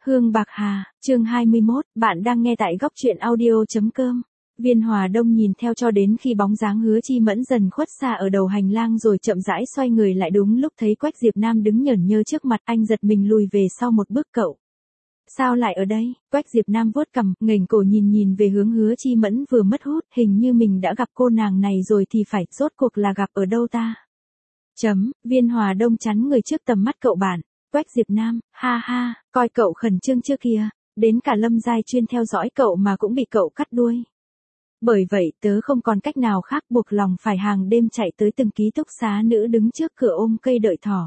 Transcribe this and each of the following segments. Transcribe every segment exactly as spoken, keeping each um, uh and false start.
Hương Bạc Hà, chương hai mươi mốt, bạn đang nghe tại góc truyện audio.com. Viên Hòa Đông nhìn theo cho đến khi bóng dáng Hứa Chi Mẫn dần khuất xa ở đầu hành lang rồi chậm rãi xoay người lại, đúng lúc thấy Quách Diệp Nam đứng nhởn nhơ trước mặt, anh giật mình lùi về sau một bước. Cậu sao lại ở đây? Quách Diệp Nam vuốt cằm, nghềnh cổ nhìn nhìn về hướng Hứa Chi Mẫn vừa mất hút, hình như mình đã gặp cô nàng này rồi thì phải, rốt cuộc là gặp ở đâu ta? Chấm, Viên Hòa Đông chắn người trước tầm mắt cậu bạn. Quách Diệp Nam, ha ha, coi cậu khẩn trương chưa kìa, đến cả Lâm Giai chuyên theo dõi cậu mà cũng bị cậu cắt đuôi. Bởi vậy tớ không còn cách nào khác, buộc lòng phải hàng đêm chạy tới từng ký túc xá nữ đứng trước cửa ôm cây đợi thỏ.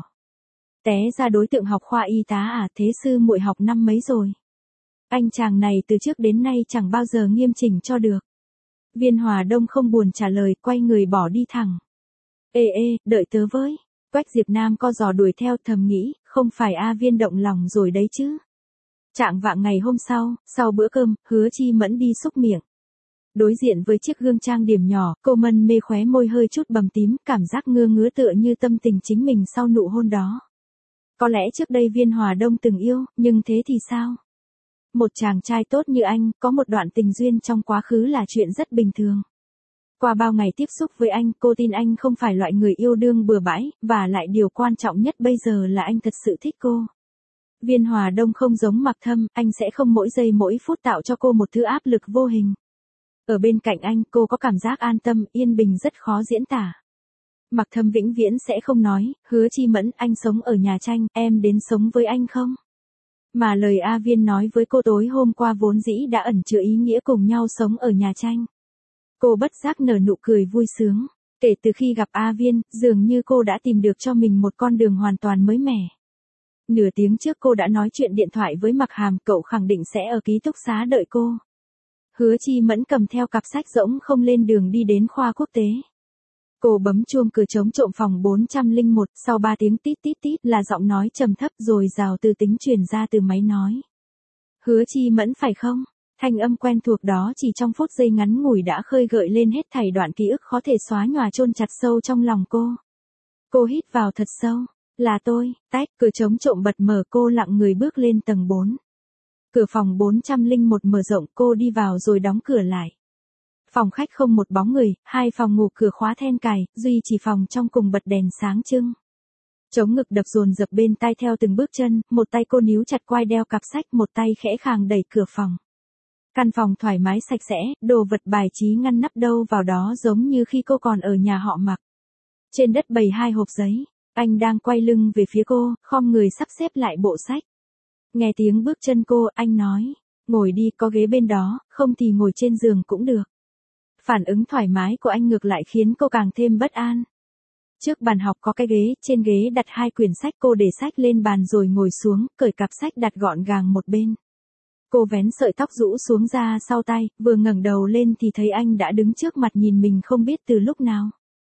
Té ra đối tượng học khoa y tá à? Thế sư muội học năm mấy rồi? Anh chàng này từ trước đến nay chẳng bao giờ nghiêm chỉnh cho được. Viên Hòa Đông không buồn trả lời, quay người bỏ đi thẳng. Ê ê, đợi tớ với. Quách Diệp Nam co giò đuổi theo, thầm nghĩ, không phải A Viên động lòng rồi đấy chứ. Trạng vạng ngày hôm sau, sau bữa cơm, Hứa Chi Mẫn đi xúc miệng. Đối diện với chiếc gương trang điểm nhỏ, cô mân mê khóe môi hơi chút bầm tím, cảm giác ngưa ngứa tựa như tâm tình chính mình sau nụ hôn đó. Có lẽ trước đây Viên Hòa Đông từng yêu, nhưng thế thì sao? Một chàng trai tốt như anh, có một đoạn tình duyên trong quá khứ là chuyện rất bình thường. Qua bao ngày tiếp xúc với anh, cô tin anh không phải loại người yêu đương bừa bãi, và lại điều quan trọng nhất bây giờ là anh thật sự thích cô. Viên Hòa Đông không giống Mạc Thâm, anh sẽ không mỗi giây mỗi phút tạo cho cô một thứ áp lực vô hình. Ở bên cạnh anh, cô có cảm giác an tâm, yên bình rất khó diễn tả. Mạc Thâm vĩnh viễn sẽ không nói, Hứa Chi Mẫn, anh sống ở nhà tranh, em đến sống với anh không? Mà lời A Viên nói với cô tối hôm qua vốn dĩ đã ẩn chứa ý nghĩa cùng nhau sống ở nhà tranh. Cô bất giác nở nụ cười vui sướng. Kể từ khi gặp A Viên, dường như cô đã tìm được cho mình một con đường hoàn toàn mới mẻ. Nửa tiếng trước cô đã nói chuyện điện thoại với Mạc Hàm, cậu khẳng định sẽ ở ký túc xá đợi cô. Hứa Chi Mẫn cầm theo cặp sách rỗng không lên đường đi đến khoa quốc tế. Cô bấm chuông cửa chống trộm phòng bốn trăm lẻ một, sau ba tiếng tít tít tít là giọng nói trầm thấp rồi rào từ tính truyền ra từ máy nói. Hứa Chi Mẫn phải không? Thanh âm quen thuộc đó chỉ trong phút giây ngắn ngủi đã khơi gợi lên hết thảy đoạn ký ức khó thể xóa nhòa chôn chặt sâu trong lòng cô. Cô hít vào thật sâu. Là tôi, tách, cửa chống trộm bật mở, cô lặng người bước lên tầng bốn. Cửa phòng bốn trăm lẻ một mở rộng, cô đi vào rồi đóng cửa lại. Phòng khách không một bóng người, hai phòng ngủ cửa khóa then cài, duy chỉ phòng trong cùng bật đèn sáng trưng. Chống ngực đập dồn dập bên tai theo từng bước chân, một tay cô níu chặt quai đeo cặp sách, một tay khẽ khàng đẩy cửa phòng. Căn phòng thoải mái sạch sẽ, đồ vật bài trí ngăn nắp đâu vào đó giống như khi cô còn ở nhà họ Mạc. Trên đất bày hai hộp giấy, anh đang quay lưng về phía cô, khom người sắp xếp lại bộ sách. Nghe tiếng bước chân cô, anh nói, ngồi đi, có ghế bên đó, không thì ngồi trên giường cũng được. Phản ứng thoải mái của anh ngược lại khiến cô càng thêm bất an. Trước bàn học có cái ghế, trên ghế đặt hai quyển sách, cô để sách lên bàn rồi ngồi xuống, cởi cặp sách đặt gọn gàng một bên. Cô vén sợi tóc rũ xuống ra sau tai, vừa ngẩng đầu lên thì thấy anh đã đứng trước mặt nhìn mình không biết từ lúc nào.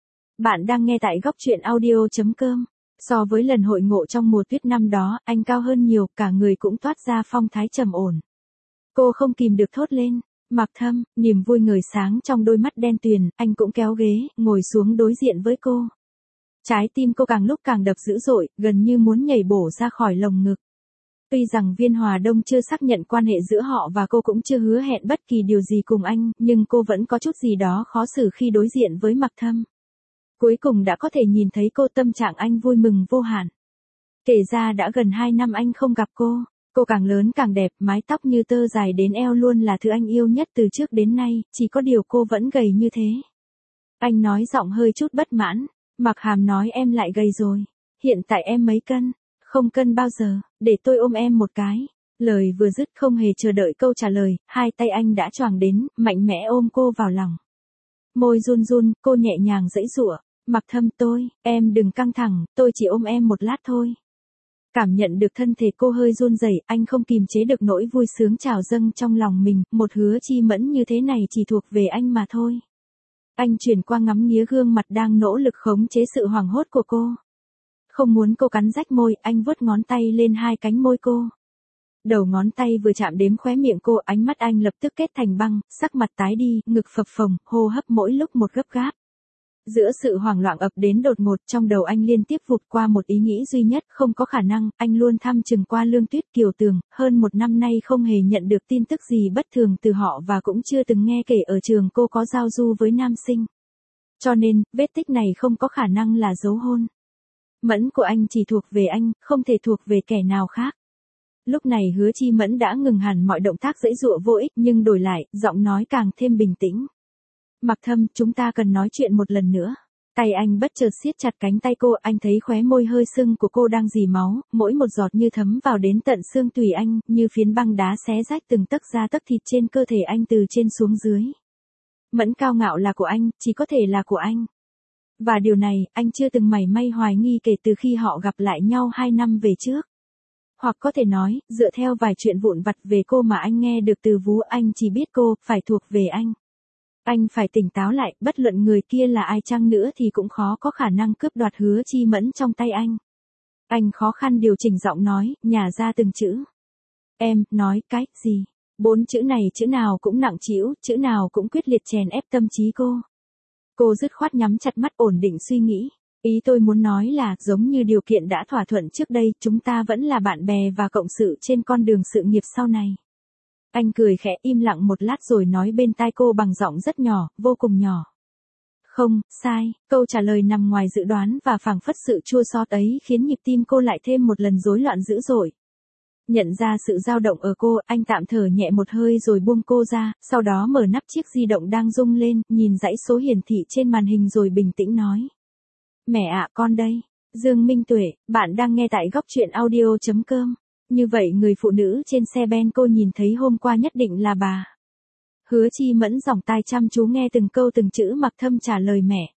Bạn đang nghe tại góc truyện audio.com. So với lần hội ngộ trong mùa tuyết năm đó, anh cao hơn nhiều, cả người cũng toát ra phong thái trầm ổn. Cô không kìm được thốt lên, Mạc Thâm, niềm vui ngời sáng trong đôi mắt đen tuyền, anh cũng kéo ghế, ngồi xuống đối diện với cô. Trái tim cô càng lúc càng đập dữ dội, gần như muốn nhảy bổ ra khỏi lồng ngực. Tuy rằng Viên Hòa Đông chưa xác nhận quan hệ giữa họ và cô cũng chưa hứa hẹn bất kỳ điều gì cùng anh, nhưng cô vẫn có chút gì đó khó xử khi đối diện với Mạc Thâm. Cuối cùng đã có thể nhìn thấy cô, tâm trạng anh vui mừng vô hạn. Kể ra đã gần hai năm anh không gặp cô, cô càng lớn càng đẹp, mái tóc như tơ dài đến eo luôn là thứ anh yêu nhất từ trước đến nay, chỉ có điều cô vẫn gầy như thế. Anh nói giọng hơi chút bất mãn, Mạc Hàm nói em lại gầy rồi, hiện tại em mấy cân? Không cân bao giờ, để tôi ôm em một cái. Lời vừa dứt không hề chờ đợi câu trả lời, hai tay anh đã choàng đến, mạnh mẽ ôm cô vào lòng. Môi run run, cô nhẹ nhàng giãy giụa, Mạc Thâm, tôi, em đừng căng thẳng, tôi chỉ ôm em một lát thôi. Cảm nhận được thân thể cô hơi run rẩy, anh không kìm chế được nỗi vui sướng trào dâng trong lòng mình, một Hứa Chi Mẫn như thế này chỉ thuộc về anh mà thôi. Anh chuyển qua ngắm nghía gương mặt đang nỗ lực khống chế sự hoảng hốt của cô. Không muốn cô cắn rách môi, anh vuốt ngón tay lên hai cánh môi cô. Đầu ngón tay vừa chạm đến khóe miệng cô, ánh mắt anh lập tức kết thành băng, sắc mặt tái đi, ngực phập phồng, hô hấp mỗi lúc một gấp gáp. Giữa sự hoảng loạn ập đến đột ngột, trong đầu anh liên tiếp vụt qua một ý nghĩ duy nhất, không có khả năng, anh luôn thăm chừng qua Lương Tuyết Kiều Tường, hơn một năm nay không hề nhận được tin tức gì bất thường từ họ và cũng chưa từng nghe kể ở trường cô có giao du với nam sinh. Cho nên, vết tích này không có khả năng là dấu hôn. Mẫn của anh chỉ thuộc về anh, không thể thuộc về kẻ nào khác. Lúc này Hứa Chi Mẫn đã ngừng hẳn mọi động tác giãy giụa vô ích nhưng đổi lại, giọng nói càng thêm bình tĩnh. Mặc Thâm, chúng ta cần nói chuyện một lần nữa. Tay anh bất chợt siết chặt cánh tay cô, anh thấy khóe môi hơi sưng của cô đang rỉ máu, mỗi một giọt như thấm vào đến tận xương tủy anh, như phiến băng đá xé rách từng tấc da tấc thịt trên cơ thể anh từ trên xuống dưới. Mẫn cao ngạo là của anh, chỉ có thể là của anh. Và điều này, anh chưa từng mảy may hoài nghi kể từ khi họ gặp lại nhau hai năm về trước. Hoặc có thể nói, dựa theo vài chuyện vụn vặt về cô mà anh nghe được từ vú, anh chỉ biết cô, phải thuộc về anh. Anh phải tỉnh táo lại, bất luận người kia là ai chăng nữa thì cũng khó có khả năng cướp đoạt Hứa Chi Mẫn trong tay anh. Anh khó khăn điều chỉnh giọng nói, nhả ra từng chữ. Em, nói cái gì? Bốn chữ này chữ nào cũng nặng trĩu, chữ nào cũng quyết liệt chèn ép tâm trí cô. Cô dứt khoát nhắm chặt mắt ổn định suy nghĩ. Ý tôi muốn nói là, giống như điều kiện đã thỏa thuận trước đây, chúng ta vẫn là bạn bè và cộng sự trên con đường sự nghiệp sau này. Anh cười khẽ im lặng một lát rồi nói bên tai cô bằng giọng rất nhỏ, vô cùng nhỏ. Không, sai, câu trả lời nằm ngoài dự đoán và phảng phất sự chua xót ấy khiến nhịp tim cô lại thêm một lần rối loạn dữ dội. Nhận ra sự dao động ở cô, anh tạm thở nhẹ một hơi rồi buông cô ra, sau đó mở nắp chiếc di động đang rung lên, nhìn dãy số hiển thị trên màn hình rồi bình tĩnh nói. Mẹ ạ, con đây. Dương Minh Tuệ, bạn đang nghe tại góc truyện audio chấm com. Như vậy người phụ nữ trên xe ben cô nhìn thấy hôm qua nhất định là bà. Hứa Chi Mẫn dòng tai chăm chú nghe từng câu từng chữ Mặc Thâm trả lời mẹ.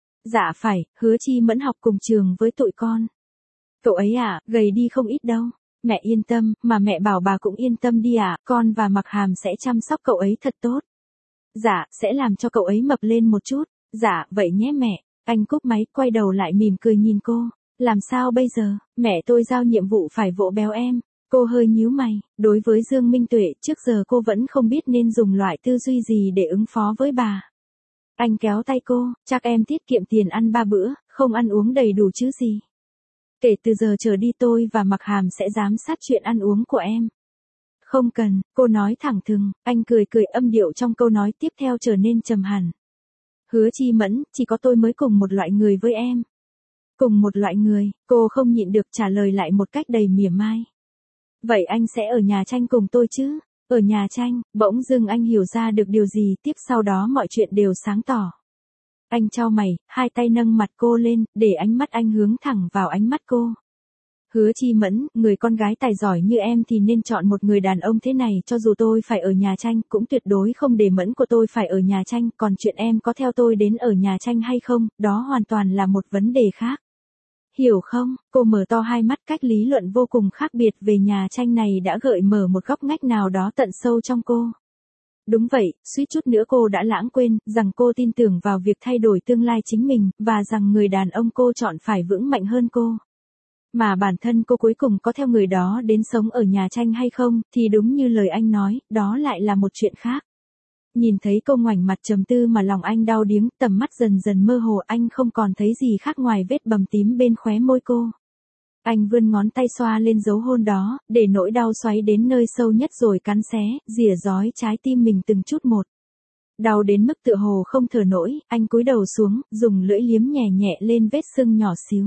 Dạ phải, Hứa Chi Mẫn học cùng trường với tụi con. Cậu ấy à, gầy đi không ít đâu. Mẹ yên tâm, mà mẹ bảo bà cũng yên tâm đi à, con và Mặc Hàm sẽ chăm sóc cậu ấy thật tốt. Dạ, sẽ làm cho cậu ấy mập lên một chút. Dạ, vậy nhé mẹ. Anh cúp máy, quay đầu lại mỉm cười nhìn cô. Làm sao bây giờ, mẹ tôi giao nhiệm vụ phải vỗ béo em. Cô hơi nhíu mày, đối với Dương Minh Tuệ, trước giờ cô vẫn không biết nên dùng loại tư duy gì để ứng phó với bà. Anh kéo tay cô, chắc em tiết kiệm tiền ăn ba bữa, không ăn uống đầy đủ chứ gì. Kể từ giờ trở đi tôi và Mặc Hàm sẽ giám sát chuyện ăn uống của em. Không cần, cô nói thẳng thừng, anh cười cười âm điệu trong câu nói tiếp theo trở nên trầm hẳn. Hứa Chi Mẫn, chỉ có tôi mới cùng một loại người với em. Cùng một loại người, cô không nhịn được trả lời lại một cách đầy mỉa mai. Vậy anh sẽ ở nhà tranh cùng tôi chứ? Ở nhà tranh, bỗng dưng anh hiểu ra được điều gì, tiếp sau đó mọi chuyện đều sáng tỏ. Anh chau mày, hai tay nâng mặt cô lên, để ánh mắt anh hướng thẳng vào ánh mắt cô. Hứa Chi Mẫn, người con gái tài giỏi như em thì nên chọn một người đàn ông thế này, cho dù tôi phải ở nhà tranh, cũng tuyệt đối không để Mẫn của tôi phải ở nhà tranh, còn chuyện em có theo tôi đến ở nhà tranh hay không, đó hoàn toàn là một vấn đề khác. Hiểu không? Cô mở to hai mắt, cách lý luận vô cùng khác biệt về nhà tranh này đã gợi mở một góc ngách nào đó tận sâu trong cô. Đúng vậy, suýt chút nữa cô đã lãng quên, rằng cô tin tưởng vào việc thay đổi tương lai chính mình, và rằng người đàn ông cô chọn phải vững mạnh hơn cô. Mà bản thân cô cuối cùng có theo người đó đến sống ở nhà tranh hay không, thì đúng như lời anh nói, đó lại là một chuyện khác. Nhìn thấy cô ngoảnh mặt trầm tư mà lòng anh đau điếng, tầm mắt dần dần mơ hồ, anh không còn thấy gì khác ngoài vết bầm tím bên khóe môi cô. Anh vươn ngón tay xoa lên dấu hôn đó, để nỗi đau xoáy đến nơi sâu nhất rồi cắn xé, rỉa rói trái tim mình từng chút một. Đau đến mức tựa hồ không thở nổi, anh cúi đầu xuống, dùng lưỡi liếm nhẹ nhẹ lên vết sưng nhỏ xíu.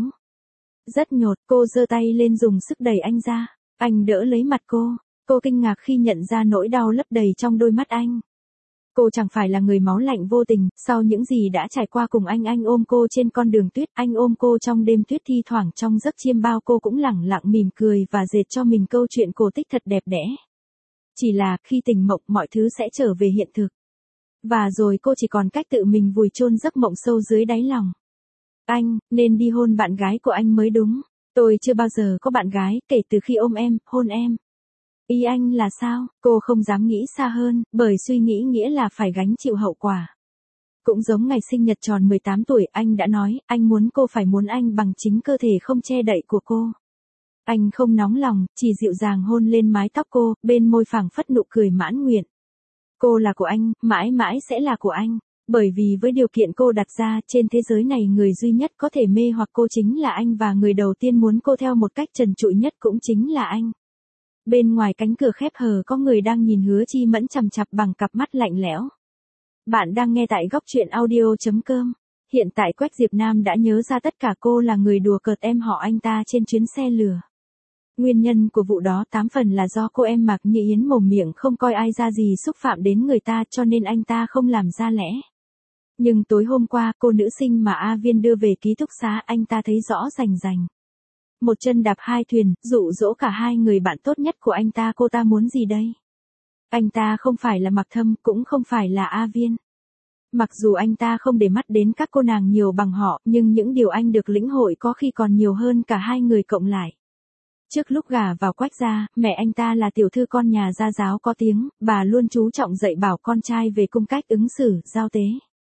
Rất nhột, cô giơ tay lên dùng sức đẩy anh ra. Anh đỡ lấy mặt cô. Cô kinh ngạc khi nhận ra nỗi đau lấp đầy trong đôi mắt anh. Cô chẳng phải là người máu lạnh vô tình, sau những gì đã trải qua cùng anh. Anh ôm cô trên con đường tuyết, anh ôm cô trong đêm tuyết, thi thoảng trong giấc chiêm bao cô cũng lẳng lặng mỉm cười và dệt cho mình câu chuyện cổ tích thật đẹp đẽ. Chỉ là, khi tỉnh mộng mọi thứ sẽ trở về hiện thực. Và rồi cô chỉ còn cách tự mình vùi chôn giấc mộng sâu dưới đáy lòng. Anh, nên đi hôn bạn gái của anh mới đúng. Tôi chưa bao giờ có bạn gái, kể từ khi ôm em, hôn em. Ý anh là sao? Cô không dám nghĩ xa hơn, bởi suy nghĩ nghĩa là phải gánh chịu hậu quả. Cũng giống ngày sinh nhật tròn mười tám tuổi, anh đã nói, anh muốn cô phải muốn anh bằng chính cơ thể không che đậy của cô. Anh không nóng lòng, chỉ dịu dàng hôn lên mái tóc cô, bên môi phảng phất nụ cười mãn nguyện. Cô là của anh, mãi mãi sẽ là của anh. Bởi vì với điều kiện cô đặt ra, trên thế giới này người duy nhất có thể mê hoặc cô chính là anh và người đầu tiên muốn cô theo một cách trần trụi nhất cũng chính là anh. Bên ngoài cánh cửa khép hờ có người đang nhìn Hứa Chi Mẫn chằm chằm bằng cặp mắt lạnh lẽo. Bạn đang nghe tại góc truyện audio chấm com. Hiện tại Quách Diệp Nam đã nhớ ra tất cả cô là người đùa cợt em họ anh ta trên chuyến xe lừa. Nguyên nhân của vụ đó tám phần là do cô em Mạc Như Yến mồm miệng không coi ai ra gì xúc phạm đến người ta cho nên anh ta không làm ra lẽ. Nhưng tối hôm qua cô nữ sinh mà A Viên đưa về ký túc xá anh ta thấy rõ rành rành. Một chân đạp hai thuyền, dụ dỗ cả hai người bạn tốt nhất của anh ta, cô ta muốn gì đây? Anh ta không phải là Mạc Thâm, cũng không phải là A Viên. Mặc dù anh ta không để mắt đến các cô nàng nhiều bằng họ, nhưng những điều anh được lĩnh hội có khi còn nhiều hơn cả hai người cộng lại. Trước lúc gả vào Quách gia, mẹ anh ta là tiểu thư con nhà gia giáo có tiếng, bà luôn chú trọng dạy bảo con trai về cung cách ứng xử, giao tế.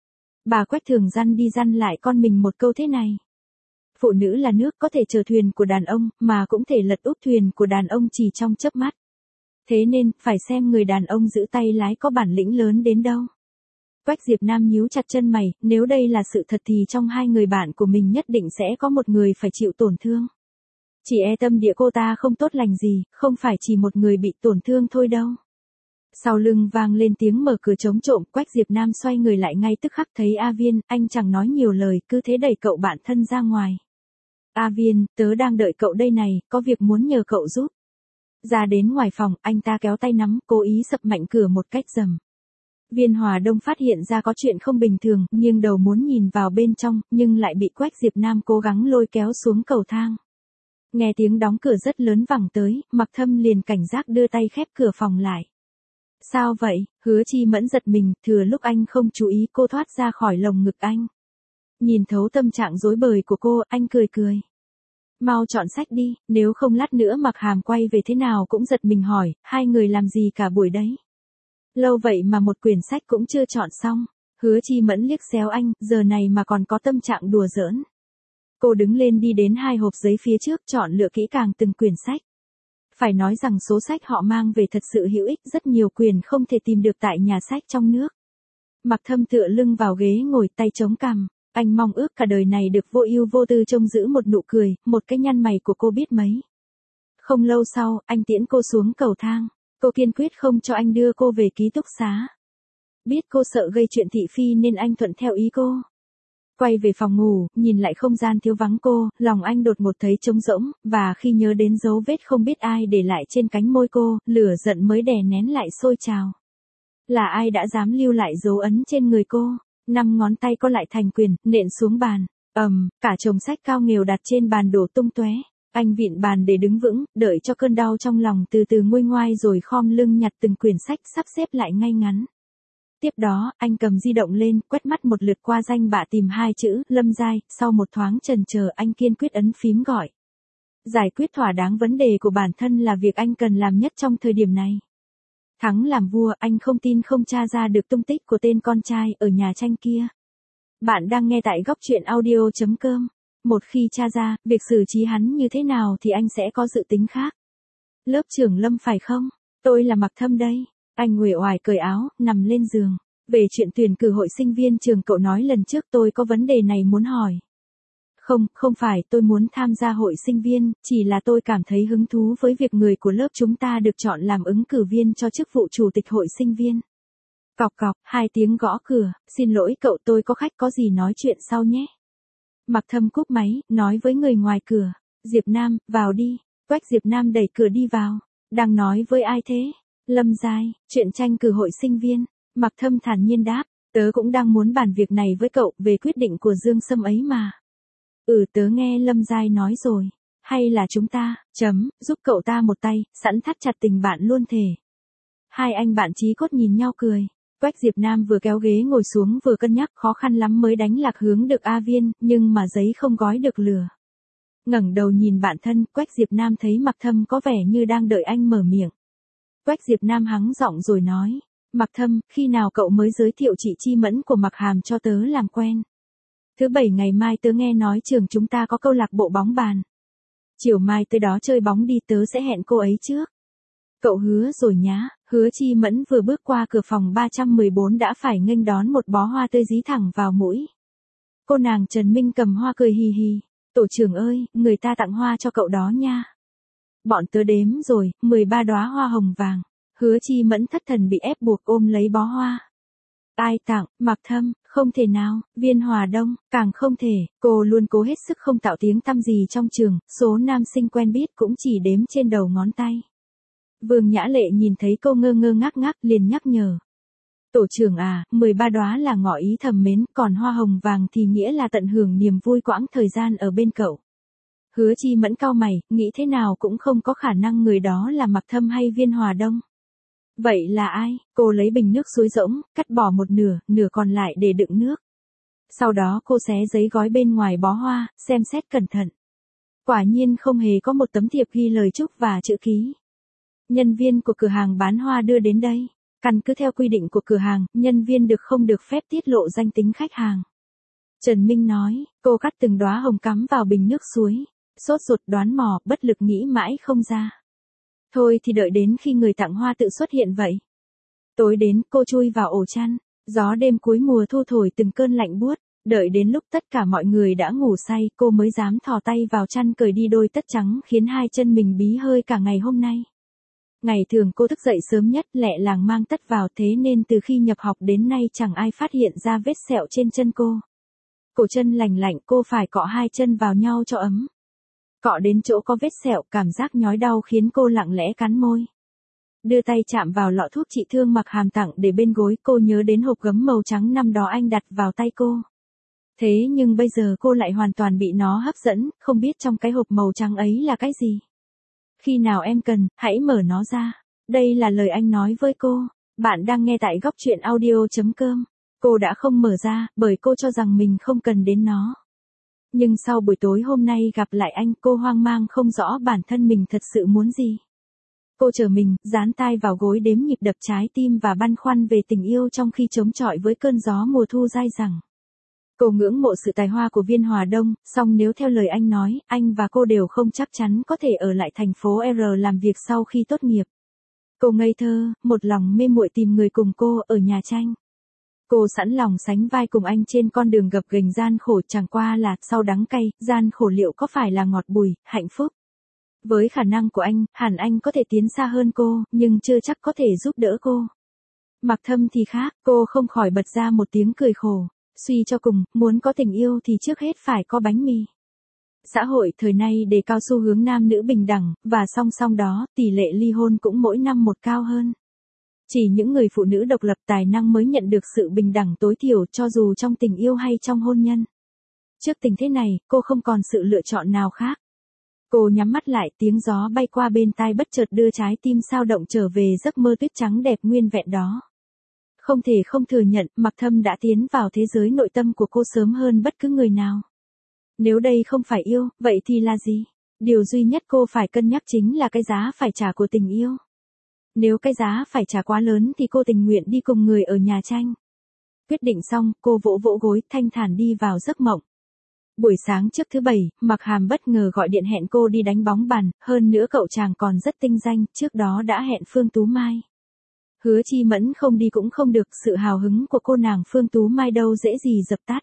Bà Quách thường dăn đi dăn lại con mình một câu thế này. Phụ nữ là nước có thể chở thuyền của đàn ông, mà cũng thể lật úp thuyền của đàn ông chỉ trong chớp mắt. Thế nên, phải xem người đàn ông giữ tay lái có bản lĩnh lớn đến đâu. Quách Diệp Nam nhíu chặt chân mày, nếu đây là sự thật thì trong hai người bạn của mình nhất định sẽ có một người phải chịu tổn thương. Chỉ e tâm địa cô ta không tốt lành gì, không phải chỉ một người bị tổn thương thôi đâu. Sau lưng vang lên tiếng mở cửa chống trộm, Quách Diệp Nam xoay người lại ngay tức khắc thấy A Viên, anh chẳng nói nhiều lời, cứ thế đẩy cậu bạn thân ra ngoài. A Viên, tớ đang đợi cậu đây này, có việc muốn nhờ cậu giúp. Ra đến ngoài phòng, anh ta kéo tay nắm, cố ý sập mạnh cửa một cách rầm. Viên Hòa Đông phát hiện ra có chuyện không bình thường, nghiêng đầu muốn nhìn vào bên trong, nhưng lại bị Quách Diệp Nam cố gắng lôi kéo xuống cầu thang. Nghe tiếng đóng cửa rất lớn vẳng tới, Mạc Thâm liền cảnh giác đưa tay khép cửa phòng lại. Sao vậy? Hứa Chi Mẫn giật mình, thừa lúc anh không chú ý cô thoát ra khỏi lồng ngực anh. Nhìn thấu tâm trạng rối bời của cô, anh cười cười. Mau chọn sách đi, nếu không lát nữa Mạc Hàm quay về thế nào cũng giật mình hỏi, hai người làm gì cả buổi đấy? Lâu vậy mà một quyển sách cũng chưa chọn xong. Hứa Chi Mẫn liếc xéo anh, giờ này mà còn có tâm trạng đùa giỡn. Cô đứng lên đi đến hai hộp giấy phía trước, chọn lựa kỹ càng từng quyển sách. Phải nói rằng số sách họ mang về thật sự hữu ích, rất nhiều quyển không thể tìm được tại nhà sách trong nước. Mạc Thâm tựa lưng vào ghế ngồi, tay chống cằm, anh mong ước cả đời này được vô ưu vô tư trông giữ một nụ cười, một cái nhăn mày của cô biết mấy. Không lâu sau, anh tiễn cô xuống cầu thang, cô kiên quyết không cho anh đưa cô về ký túc xá. Biết cô sợ gây chuyện thị phi nên anh thuận theo ý cô. Quay về phòng ngủ, nhìn lại không gian thiếu vắng cô, lòng anh đột ngột thấy trống rỗng, và khi nhớ đến dấu vết không biết ai để lại trên cánh môi cô, lửa giận mới đè nén lại sôi trào. Là ai đã dám lưu lại dấu ấn trên người cô? Năm ngón tay cô lại thành quyền, nện xuống bàn. Ầm, um, cả chồng sách cao nghèo đặt trên bàn đổ tung tóe. Anh vịn bàn để đứng vững, đợi cho cơn đau trong lòng từ từ nguôi ngoai rồi khom lưng nhặt từng quyển sách sắp xếp lại ngay ngắn. Tiếp đó, anh cầm di động lên, quét mắt một lượt qua danh bạ tìm hai chữ, Lâm Giai, sau một thoáng chần chờ anh kiên quyết ấn phím gọi. Giải quyết thỏa đáng vấn đề của bản thân là việc anh cần làm nhất trong thời điểm này. Thắng làm vua, anh không tin không tra ra được tung tích của tên con trai ở nhà tranh kia. Bạn đang nghe tại góc truyện audio chấm com. Một khi tra ra, việc xử trí hắn như thế nào thì anh sẽ có dự tính khác. Lớp trưởng Lâm phải không? Tôi là Mạc Thâm đây. Anh uể oải cởi áo, nằm lên giường. Về chuyện tuyển cử hội sinh viên trường cậu nói lần trước tôi có vấn đề này muốn hỏi. Không, không phải tôi muốn tham gia hội sinh viên, chỉ là tôi cảm thấy hứng thú với việc người của lớp chúng ta được chọn làm ứng cử viên cho chức vụ chủ tịch hội sinh viên. Cọc cọc, hai tiếng gõ cửa, xin lỗi cậu tôi có khách có gì nói chuyện sau nhé. Mạc Thâm cúp máy, nói với người ngoài cửa, Diệp Nam, vào đi. Quách Diệp Nam đẩy cửa đi vào. Đang nói với ai thế? Lâm Giai, chuyện tranh cử hội sinh viên. Mạc Thâm thản nhiên đáp, tớ cũng đang muốn bàn việc này với cậu về quyết định của Dương Sâm ấy mà. Ừ tớ nghe Lâm Giai nói rồi. Hay là chúng ta, chấm, giúp cậu ta một tay, sẵn thắt chặt tình bạn luôn thề. Hai anh bạn chí cốt nhìn nhau cười. Quách Diệp Nam vừa kéo ghế ngồi xuống vừa cân nhắc khó khăn lắm mới đánh lạc hướng được A Viên, nhưng mà giấy không gói được lửa. Ngẩng đầu nhìn bạn thân, Quách Diệp Nam thấy Mạc Thâm có vẻ như đang đợi anh mở miệng. Quách Diệp Nam hắng giọng rồi nói, Mạc Thâm, khi nào cậu mới giới thiệu chị Chi Mẫn của Mạc Hàm cho tớ làm quen? Thứ bảy ngày mai tớ nghe nói trường chúng ta có câu lạc bộ bóng bàn. Chiều mai tới đó chơi bóng đi, tớ sẽ hẹn cô ấy trước. Cậu hứa rồi nhá. Hứa Chi Mẫn vừa bước qua cửa phòng ba trăm mười bốn đã phải nghênh đón một bó hoa tươi dí thẳng vào mũi. Cô nàng Trần Minh cầm hoa cười hì hì. Tổ trưởng ơi, người ta tặng hoa cho cậu đó nha. Bọn tớ đếm rồi, mười ba đóa hoa hồng vàng. Hứa Chi Mẫn thất thần bị ép buộc ôm lấy bó hoa. Ai tặng? Mạc Thâm, không thể nào. Viên Hòa Đông, càng không thể. Cô luôn cố hết sức không tạo tiếng tăm gì trong trường, số nam sinh quen biết cũng chỉ đếm trên đầu ngón tay. Vương Nhã Lệ nhìn thấy cô ngơ ngơ ngác ngác liền nhắc nhở. Tổ trưởng à, mười ba đóa là ngỏ ý thầm mến, còn hoa hồng vàng thì nghĩa là tận hưởng niềm vui quãng thời gian ở bên cậu. Hứa Chi Mẫn cau mày, nghĩ thế nào cũng không có khả năng người đó là Mạc Thâm hay Viên Hòa Đông. Vậy là ai? Cô lấy bình nước suối rỗng, cắt bỏ một nửa, nửa còn lại để đựng nước. Sau đó cô xé giấy gói bên ngoài bó hoa, xem xét cẩn thận. Quả nhiên không hề có một tấm thiệp ghi lời chúc và chữ ký. Nhân viên của cửa hàng bán hoa đưa đến đây. Căn cứ theo quy định của cửa hàng, nhân viên được không được phép tiết lộ danh tính khách hàng. Trần Minh nói, cô cắt từng đóa hồng cắm vào bình nước suối. Sốt ruột đoán mò, bất lực nghĩ mãi không ra. Thôi thì đợi đến khi người tặng hoa tự xuất hiện vậy. Tối đến, cô chui vào ổ chăn. Gió đêm cuối mùa thu thổi từng cơn lạnh buốt. Đợi đến lúc tất cả mọi người đã ngủ say, cô mới dám thò tay vào chăn cởi đi đôi tất trắng khiến hai chân mình bí hơi cả ngày hôm nay. Ngày thường cô thức dậy sớm nhất, lẹ làng mang tất vào, thế nên từ khi nhập học đến nay chẳng ai phát hiện ra vết sẹo trên chân cô. Cổ chân lành lạnh, cô phải cọ hai chân vào nhau cho ấm. Cọ đến chỗ có vết sẹo, cảm giác nhói đau khiến cô lặng lẽ cắn môi. Đưa tay chạm vào lọ thuốc trị thương Mặc Hàm tặng để bên gối, cô nhớ đến hộp gấm màu trắng năm đó anh đặt vào tay cô. Thế nhưng bây giờ cô lại hoàn toàn bị nó hấp dẫn, không biết trong cái hộp màu trắng ấy là cái gì. Khi nào em cần, hãy mở nó ra. Đây là lời anh nói với cô. Bạn đang nghe tại góc truyện audio chấm com. Cô đã không mở ra, bởi cô cho rằng mình không cần đến nó. Nhưng sau buổi tối hôm nay gặp lại anh, cô hoang mang không rõ bản thân mình thật sự muốn gì. Cô chờ mình, dán tai vào gối đếm nhịp đập trái tim và băn khoăn về tình yêu trong khi chống chọi với cơn gió mùa thu dai dẳng. Cô ngưỡng mộ sự tài hoa của Viên Hòa Đông, song nếu theo lời anh nói, anh và cô đều không chắc chắn có thể ở lại thành phố R làm việc sau khi tốt nghiệp. Cô ngây thơ, một lòng mê muội tìm người cùng cô ở nhà tranh. Cô sẵn lòng sánh vai cùng anh trên con đường gập ghềnh gian khổ, chẳng qua là sau đắng cay, gian khổ liệu có phải là ngọt bùi, hạnh phúc. Với khả năng của anh, hẳn anh có thể tiến xa hơn cô, nhưng chưa chắc có thể giúp đỡ cô. Mạc Thâm thì khác, cô không khỏi bật ra một tiếng cười khổ. Suy cho cùng, muốn có tình yêu thì trước hết phải có bánh mì. Xã hội thời nay đề cao xu hướng nam nữ bình đẳng, và song song đó, tỷ lệ ly hôn cũng mỗi năm một cao hơn. Chỉ những người phụ nữ độc lập tài năng mới nhận được sự bình đẳng tối thiểu, cho dù trong tình yêu hay trong hôn nhân. Trước tình thế này, cô không còn sự lựa chọn nào khác. Cô nhắm mắt lại, tiếng gió bay qua bên tai bất chợt đưa trái tim sao động trở về giấc mơ tuyết trắng đẹp nguyên vẹn đó. Không thể không thừa nhận, Mạc Thâm đã tiến vào thế giới nội tâm của cô sớm hơn bất cứ người nào. Nếu đây không phải yêu, vậy thì là gì? Điều duy nhất cô phải cân nhắc chính là cái giá phải trả của tình yêu. Nếu cái giá phải trả quá lớn thì cô tình nguyện đi cùng người ở nhà tranh. Quyết định xong, cô vỗ vỗ gối, thanh thản đi vào giấc mộng. Buổi sáng trước thứ bảy, Mạc Hàm bất ngờ gọi điện hẹn cô đi đánh bóng bàn, hơn nữa cậu chàng còn rất tinh danh, trước đó đã hẹn Phương Tú Mai. Hứa Chi Mẫn không đi cũng không được, sự hào hứng của cô nàng Phương Tú Mai đâu dễ gì dập tắt.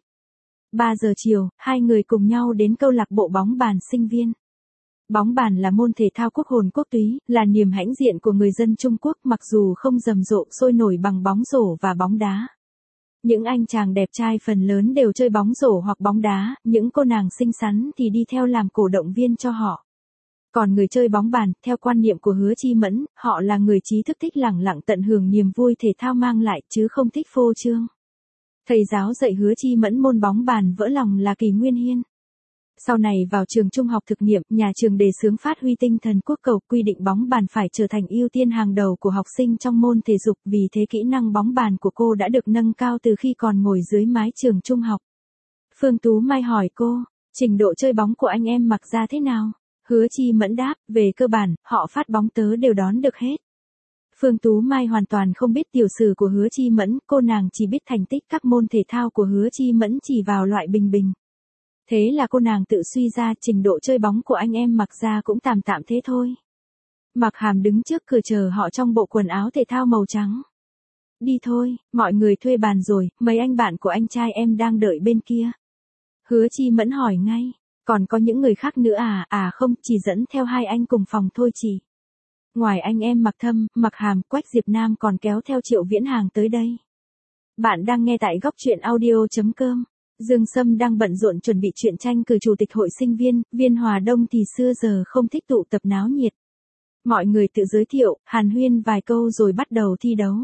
ba giờ chiều, hai người cùng nhau đến câu lạc bộ bóng bàn sinh viên. Bóng bàn là môn thể thao quốc hồn quốc túy, là niềm hãnh diện của người dân Trung Quốc, mặc dù không rầm rộ sôi nổi bằng bóng rổ và bóng đá. Những anh chàng đẹp trai phần lớn đều chơi bóng rổ hoặc bóng đá, những cô nàng xinh xắn thì đi theo làm cổ động viên cho họ. Còn người chơi bóng bàn, theo quan niệm của Hứa Chi Mẫn, họ là người trí thức thích lẳng lặng tận hưởng niềm vui thể thao mang lại, chứ không thích phô trương. Thầy giáo dạy Hứa Chi Mẫn môn bóng bàn vỡ lòng là Kỳ Nguyên Hiên. Sau này vào trường trung học thực nghiệm, nhà trường đề xướng phát huy tinh thần quốc cầu, quy định bóng bàn phải trở thành ưu tiên hàng đầu của học sinh trong môn thể dục, vì thế kỹ năng bóng bàn của cô đã được nâng cao từ khi còn ngồi dưới mái trường trung học. Phương Tú Mai hỏi cô, trình độ chơi bóng của anh em Mặc ra thế nào? Hứa Chi Mẫn đáp, về cơ bản, họ phát bóng tớ đều đón được hết. Phương Tú Mai hoàn toàn không biết tiểu sử của Hứa Chi Mẫn, cô nàng chỉ biết thành tích các môn thể thao của Hứa Chi Mẫn chỉ vào loại bình bình. Thế là cô nàng tự suy ra trình độ chơi bóng của anh em Mặc ra cũng tạm tạm thế thôi. Mặc Hàm đứng trước cửa chờ họ trong bộ quần áo thể thao màu trắng. Đi thôi, mọi người thuê bàn rồi, mấy anh bạn của anh trai em đang đợi bên kia. Hứa Chi Mẫn hỏi ngay, còn có những người khác nữa à? À không, chỉ dẫn theo hai anh cùng phòng thôi chị. Ngoài anh em Mặc Thâm, Mặc Hàm, Quách Diệp Nam còn kéo theo Triệu Viễn Hàng tới đây. Bạn đang nghe tại góc truyện audio.com. Dương Sâm đang bận rộn chuẩn bị truyện tranh cử chủ tịch hội sinh viên, Viên Hòa Đông thì xưa giờ không thích tụ tập náo nhiệt. Mọi người tự giới thiệu, hàn huyên vài câu rồi bắt đầu thi đấu.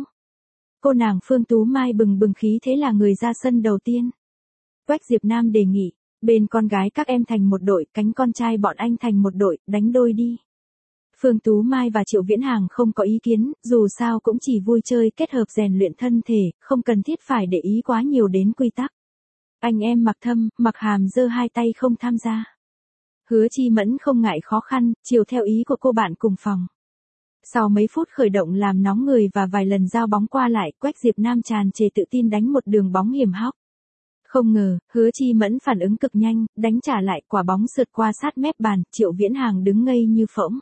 Cô nàng Phương Tú Mai bừng bừng khí thế là người ra sân đầu tiên. Quách Diệp Nam đề nghị, bên con gái các em thành một đội, cánh con trai bọn anh thành một đội, đánh đôi đi. Phương Tú Mai và Triệu Viễn Hàng không có ý kiến, dù sao cũng chỉ vui chơi kết hợp rèn luyện thân thể, không cần thiết phải để ý quá nhiều đến quy tắc. Anh em Mặc Thâm, Mặc Hàm giơ hai tay không tham gia. Hứa Chi Mẫn không ngại khó khăn, chiều theo ý của cô bạn cùng phòng. Sau mấy phút khởi động làm nóng người và vài lần giao bóng qua lại, Quách Diệp Nam tràn trề tự tin đánh một đường bóng hiểm hóc. Không ngờ, Hứa Chi Mẫn phản ứng cực nhanh, đánh trả lại, quả bóng sượt qua sát mép bàn, Triệu Viễn Hàng đứng ngây như phỗng.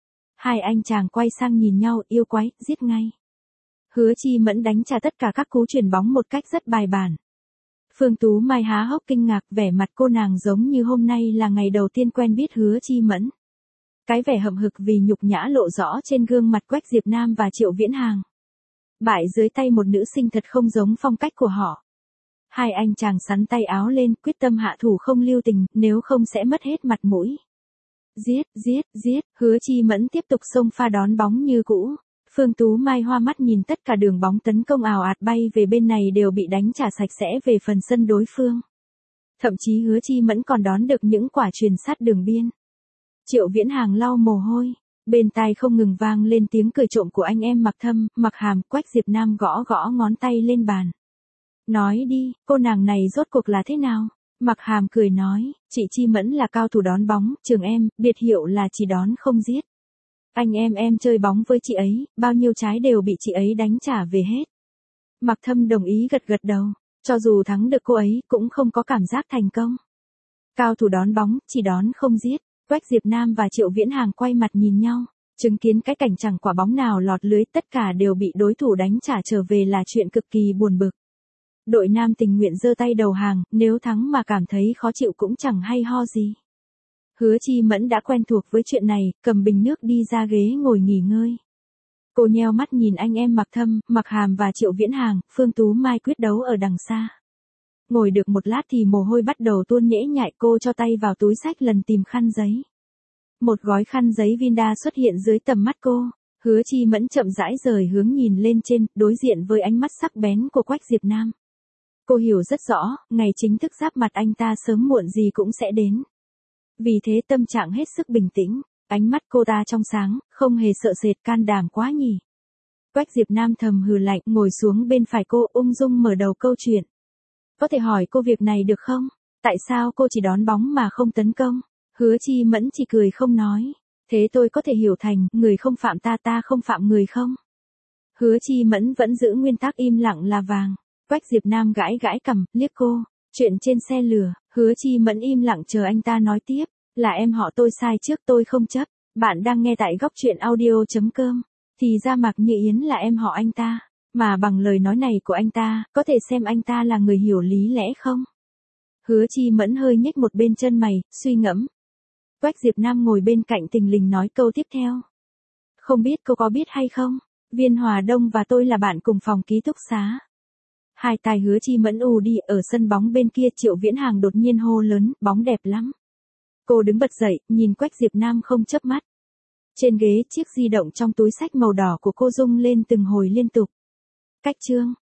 Hai anh chàng quay sang nhìn nhau, yêu quái, giết ngay. Hứa Chi Mẫn đánh trả tất cả các cú chuyển bóng một cách rất bài bản. Phương Tú Mai há hốc kinh ngạc, vẻ mặt cô nàng giống như hôm nay là ngày đầu tiên quen biết Hứa Chi Mẫn. Cái vẻ hậm hực vì nhục nhã lộ rõ trên gương mặt Quách Diệp Nam và Triệu Viễn Hàng. Bại dưới tay một nữ sinh thật không giống phong cách của họ. Hai anh chàng sắn tay áo lên, quyết tâm hạ thủ không lưu tình, nếu không sẽ mất hết mặt mũi. Giết, giết, giết, Hứa Chi Mẫn tiếp tục xông pha đón bóng như cũ. Phương Tú Mai hoa mắt nhìn tất cả đường bóng tấn công ào ạt bay về bên này đều bị đánh trả sạch sẽ về phần sân đối phương. Thậm chí Hứa Chi Mẫn còn đón được những quả chuyền sát đường biên. Triệu Viễn Hàng lau mồ hôi, bên tai không ngừng vang lên tiếng cười trộm của anh em Mặc Thâm, Mặc Hàm, Quách Diệp Nam gõ gõ ngón tay lên bàn. Nói đi, cô nàng này rốt cuộc là thế nào? Mặc Hàm cười nói, chị Chi Mẫn là cao thủ đón bóng, trường em, biệt hiệu là chỉ đón không giết. Anh em em chơi bóng với chị ấy, bao nhiêu trái đều bị chị ấy đánh trả về hết. Mặc Thâm đồng ý gật gật đầu, cho dù thắng được cô ấy, cũng không có cảm giác thành công. Cao thủ đón bóng, chỉ đón không giết. Quách Diệp Nam và Triệu Viễn Hàng quay mặt nhìn nhau, chứng kiến cái cảnh chẳng quả bóng nào lọt lưới, tất cả đều bị đối thủ đánh trả trở về là chuyện cực kỳ buồn bực. Đội nam tình nguyện giơ tay đầu hàng, nếu thắng mà cảm thấy khó chịu cũng chẳng hay ho gì. Hứa Chi Mẫn đã quen thuộc với chuyện này, cầm bình nước đi ra ghế ngồi nghỉ ngơi. Cô nheo mắt nhìn anh em Mặc Thâm, Mặc Hàm và Triệu Viễn Hàng, Phương Tú Mai quyết đấu ở đằng xa. Ngồi được một lát thì mồ hôi bắt đầu tuôn nhễ nhại, cô cho tay vào túi xách lần tìm khăn giấy. Một gói khăn giấy Vinda xuất hiện dưới tầm mắt cô. Hứa Chi Mẫn chậm rãi rời hướng nhìn lên trên, đối diện với ánh mắt sắc bén của Quách Diệp Nam. Cô hiểu rất rõ, ngày chính thức giáp mặt anh ta sớm muộn gì cũng sẽ đến. Vì thế tâm trạng hết sức bình tĩnh, ánh mắt cô ta trong sáng, không hề sợ sệt, can đảm quá nhỉ. Quách Diệp Nam thầm hừ lạnh, ngồi xuống bên phải cô, ung dung mở đầu câu chuyện. Có thể hỏi cô việc này được không? Tại sao cô chỉ đón bóng mà không tấn công? Hứa Chi Mẫn chỉ cười không nói. Thế tôi có thể hiểu thành, người không phạm ta ta không phạm người không? Hứa Chi Mẫn vẫn giữ nguyên tắc im lặng là vàng. Quách Diệp Nam gãi gãi cằm, liếc cô. Chuyện trên xe lửa, Hứa Chi Mẫn im lặng chờ anh ta nói tiếp. Là em họ tôi sai trước, tôi không chấp. Bạn đang nghe tại góc truyện audio.com. Thì ra Mạc Như Yến là em họ anh ta. Mà bằng lời nói này của anh ta, có thể xem anh ta là người hiểu lý lẽ không? Hứa Chi Mẫn hơi nhếch một bên chân mày, suy ngẫm. Quách Diệp Nam ngồi bên cạnh tình lình nói câu tiếp theo. Không biết cô có biết hay không? Viên Hòa Đông và tôi là bạn cùng phòng ký túc xá. Hai tai Hứa Chi Mẫn ù đi, ở sân bóng bên kia Triệu Viễn Hàng đột nhiên hô lớn, bóng đẹp lắm. Cô đứng bật dậy, nhìn Quách Diệp Nam không chớp mắt. Trên ghế chiếc di động trong túi xách màu đỏ của cô rung lên từng hồi liên tục. Cách chương.